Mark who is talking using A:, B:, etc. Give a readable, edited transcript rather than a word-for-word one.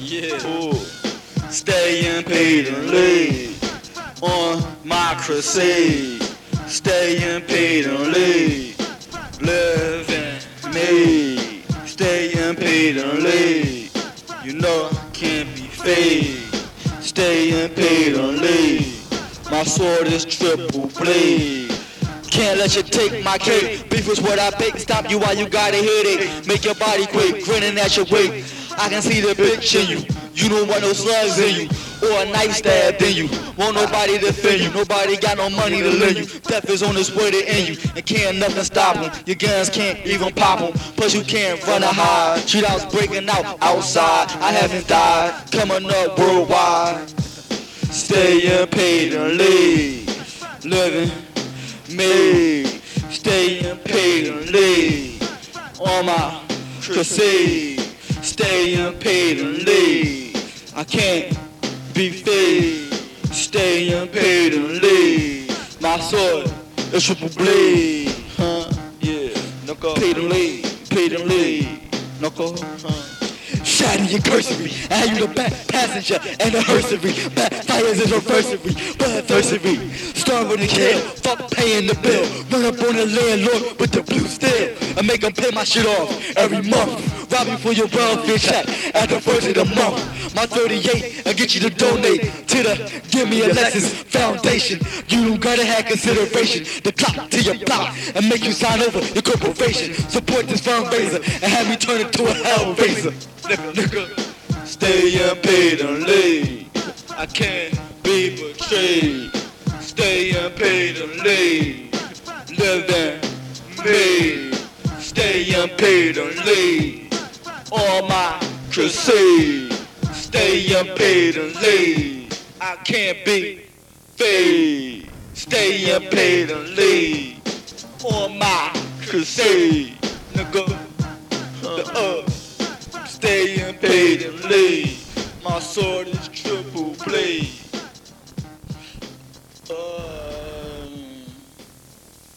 A: Yeah. Ooh. Staying paid and lead on my crusade. Staying paid and lead, living me. Staying paid and lead, you know I can't be fake. Staying paid and lead, my sword is triple blade. Can't let you take my cake. Beef is what I bake. Stop you while you got a headache. Make your body quake, grinning at your weight. I can see the bitch in you. You don't want no slugs in you, or a knife stabbed in you. Want nobody to defend you. Nobody got no money to lend you. Death is on its way to end you, and can't nothing stop him. Your guns can't even pop him. Plus you can't run a hide. Shootouts breaking out outside. I haven't died. Coming up worldwide. Staying paid and lead, living me. Staying paid and lead on my crusade. Staying paid and lead, I can't be fake. Staying paid and lead, my sword is triple blade. Yeah, knuckle. Paid and lead, knuckle. Shouting your cursory, I have you the back passenger and the hersery. Backfires is reversery, bloodthirstery. Starving to kill, fuck paying the bill. Run up on the landlord with the blue steel and make him pay my shit off every month. Rob you for your welfare check at the first of the month. My 38 and get you to donate to the Give Me a Lessons Foundation. You don't gotta have consideration to clock to your block and make you sign over your corporation. Support this fundraiser and have me turn it to a hellraiser. Nigga, staying paid and lead, I can't be betrayed. Staying paid and lead, living me. Staying paid and lead on my crusade. Staying paid and lead, I can't be fake. Staying paid and lead on my crusade. Nigga, staying paid and lead, my sword is triple blade.